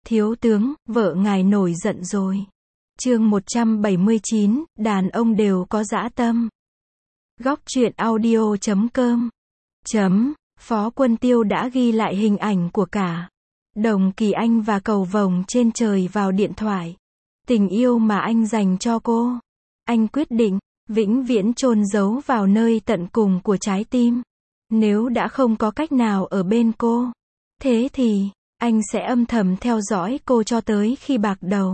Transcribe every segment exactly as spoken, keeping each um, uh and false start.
Thiếu tướng, vợ ngài nổi giận rồi. Chương một trăm bảy mươi chín, đàn ông đều có dã tâm. Góc truyện audio chấm com. Chấm, Phó Quân Tiêu đã ghi lại hình ảnh của cả Đồng Kỳ Anh và cầu vồng trên trời vào điện thoại. Tình yêu mà anh dành cho cô, anh quyết định vĩnh viễn chôn giấu vào nơi tận cùng của trái tim. Nếu đã không có cách nào ở bên cô, thế thì anh sẽ âm thầm theo dõi cô cho tới khi bạc đầu.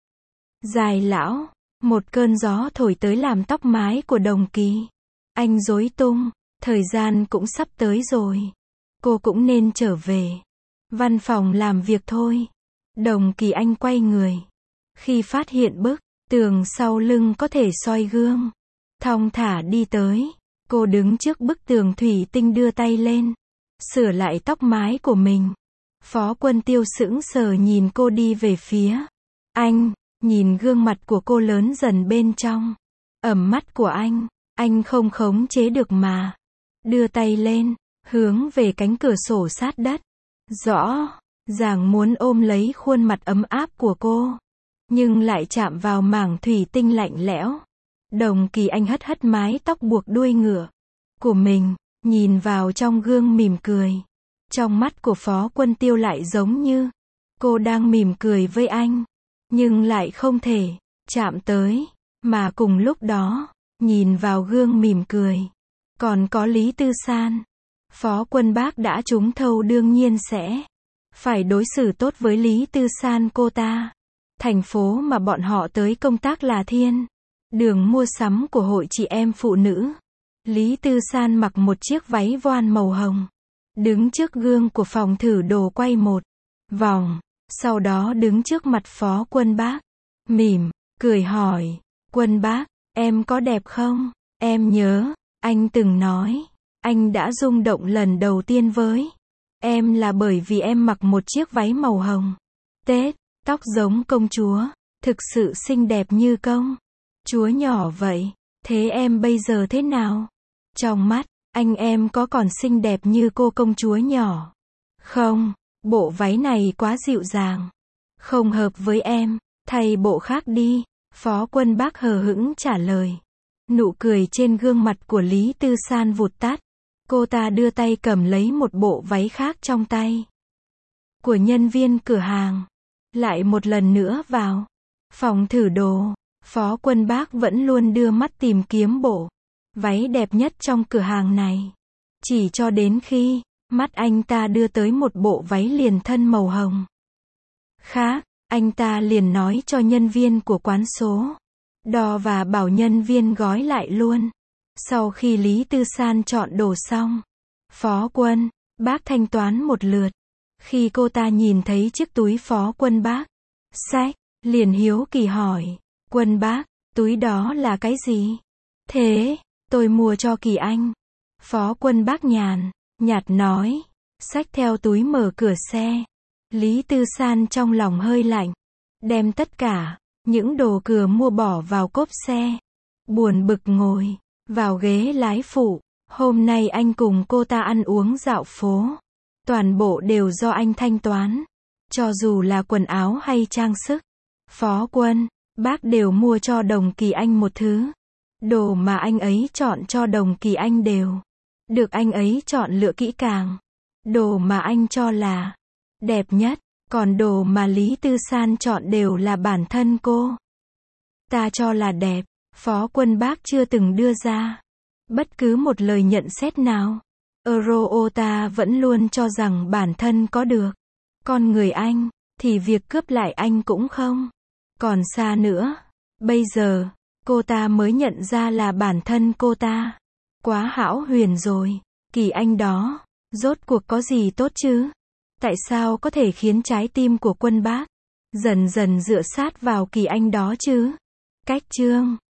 Dài lão, một cơn gió thổi tới làm tóc mái của Đồng Kỳ Anh rối tung, thời gian cũng sắp tới rồi. Cô cũng nên trở về văn phòng làm việc thôi. Đồng Kỳ Anh quay người. Khi phát hiện bức tường sau lưng có thể soi gương, thong thả đi tới. Cô đứng trước bức tường thủy tinh đưa tay lên, sửa lại tóc mái của mình. Phó Quân Tiêu sững sờ nhìn cô đi về phía anh, nhìn gương mặt của cô lớn dần bên trong. Ẩm mắt của anh, anh không khống chế được mà đưa tay lên, hướng về cánh cửa sổ sát đất. Rõ ràng muốn ôm lấy khuôn mặt ấm áp của cô, nhưng lại chạm vào mảng thủy tinh lạnh lẽo. Đồng Kỳ Anh hất hất mái tóc buộc đuôi ngựa của mình, nhìn vào trong gương mỉm cười. Trong mắt của Phó Quân Tiêu lại giống như cô đang mỉm cười với anh, nhưng lại không thể chạm tới. Mà cùng lúc đó, nhìn vào gương mỉm cười, còn có Lý Tư San. Phó Quân Bác đã trúng thầu, đương nhiên sẽ phải đối xử tốt với Lý Tư San cô ta. Thành phố mà bọn họ tới công tác là Thiên Đường mua sắm của hội chị em phụ nữ. Lý Tư San mặc một chiếc váy voan màu hồng, đứng trước gương của phòng thử đồ quay một vòng, sau đó đứng trước mặt Phó Quân Bác, mỉm cười hỏi, Quân Bác, em có đẹp không? Em nhớ, anh từng nói, anh đã rung động lần đầu tiên với em là bởi vì em mặc một chiếc váy màu hồng Tết, tóc giống công chúa, thực sự xinh đẹp như công chúa nhỏ vậy. Thế em bây giờ thế nào? Trong mắt anh em có còn xinh đẹp như cô công chúa nhỏ không? Bộ váy này quá dịu dàng, không hợp với em, thay bộ khác đi. Phó Quân Bác hờ hững trả lời. Nụ cười trên gương mặt của Lý Tư San vụt tắt. Cô ta đưa tay cầm lấy một bộ váy khác trong tay của nhân viên cửa hàng, lại một lần nữa vào phòng thử đồ. Phó Quân Bác vẫn luôn đưa mắt tìm kiếm bộ váy đẹp nhất trong cửa hàng này, chỉ cho đến khi mắt anh ta đưa tới một bộ váy liền thân màu hồng khác. Anh ta liền nói cho nhân viên của quán số đo và bảo nhân viên gói lại luôn. Sau khi Lý Tư San chọn đồ xong, Phó Quân Bác thanh toán một lượt. Khi cô ta nhìn thấy chiếc túi Phó Quân Bác xách, liền hiếu kỳ hỏi, Quân Bác, túi đó là cái gì? Thế, tôi mua cho Kỳ Anh. Phó Quân Bác nhàn nhạt nói. Xách theo túi mở cửa xe. Lý Tư San trong lòng hơi lạnh, đem tất cả những đồ cửa mua bỏ vào cốp xe, buồn bực ngồi vào ghế lái phụ. Hôm nay anh cùng cô ta ăn uống dạo phố, toàn bộ đều do anh thanh toán. Cho dù là quần áo hay trang sức, Phó Quân Bác đều mua cho Đồng Kỳ Anh một thứ. Đồ mà anh ấy chọn cho Đồng Kỳ Anh đều được anh ấy chọn lựa kỹ càng. Đồ mà anh cho là đẹp nhất, còn đồ mà Lý Tư San chọn đều là bản thân cô ta cho là đẹp. Phó Quân Bác chưa từng đưa ra bất cứ một lời nhận xét nào. Euro ta vẫn luôn cho rằng bản thân có được con người anh, thì việc cướp lại anh cũng không còn xa nữa. Bây giờ, cô ta mới nhận ra là bản thân cô ta quá hão huyền rồi. Kỳ Anh đó, rốt cuộc có gì tốt chứ? Tại sao có thể khiến trái tim của Quân Bác dần dần dựa sát vào Kỳ Anh đó chứ? Cách chương